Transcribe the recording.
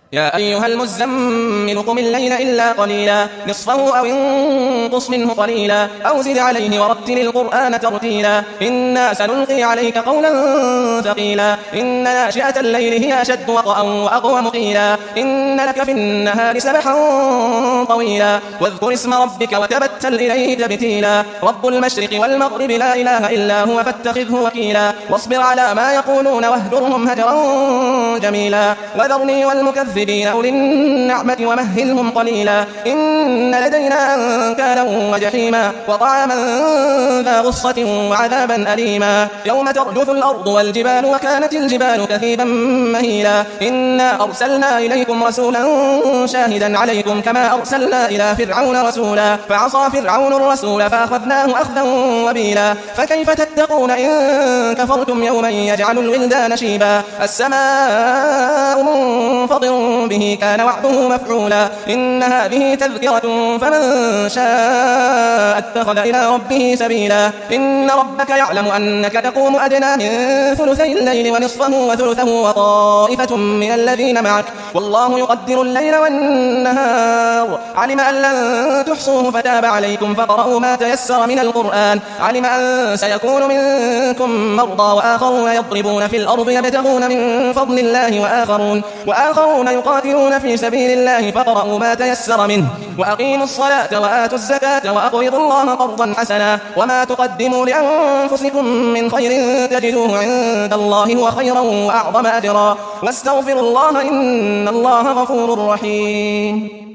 يا أيها المزمل قم الليل إلا قليلا نصفه أو انقص منه قليلا أو زد عليه ورتل القرآن ترتيلا إنا سنلقي عليك قولا ثقيلا إن ناشئة الليل هي أشد وطئا وأقوم قيلا إن لك في النهار سبحا طويلا واذكر اسم ربك وتبتل إليه تبتيلا رب المشرق والمغرب لا إله إلا هو فاتخذه وكيلا واصبر على ما يقولون واهجرهم هجرا جميلا وذرني والمكذبين أولي النعمة ومهلهم قليلا إن لدينا أنكالا وجحيما وطعاما ذا غصة وعذابا أليما يوم ترجف الأرض والجبال وكانت الجبال كثيبا مهيلا إنا أرسلنا إليكم رسولا شاهدا عليكم كما أرسلنا إلى فرعون رسولا فعصى فرعون الرسول فأخذناه أخذا وبيلا فكيف تتقون إن كفرتم يوما يجعل الولدان شيبا السماء منفطر به كان وعده مفعولا إن هذه تذكرة فمن شاء اتخذ إلى ربه سبيلا إن ربك يعلم أنك تقوم أدنى من ثلثي الليل ونصفه وثلثه وطائفة من الذين معك والله يقدر الليل والنهار علم أن لن تحصوه فتاب عليكم فقرأوا ما تيسر من القرآن علم أن سيكون منكم مرضى وآخرون يضربون في الأرض يبتغون من فضل الله وآخرون يقاتلون في سبيل الله فقرأوا ما تيسر منه وأقيموا الصلاة وآتوا الزكاة وأقرضوا الله قرضا حسنا وما تقدموا لأنفسكم من خير تجدوه عند الله هو خيرا وأعظم أجرا واستغفروا الله إن الله غفور رحيم.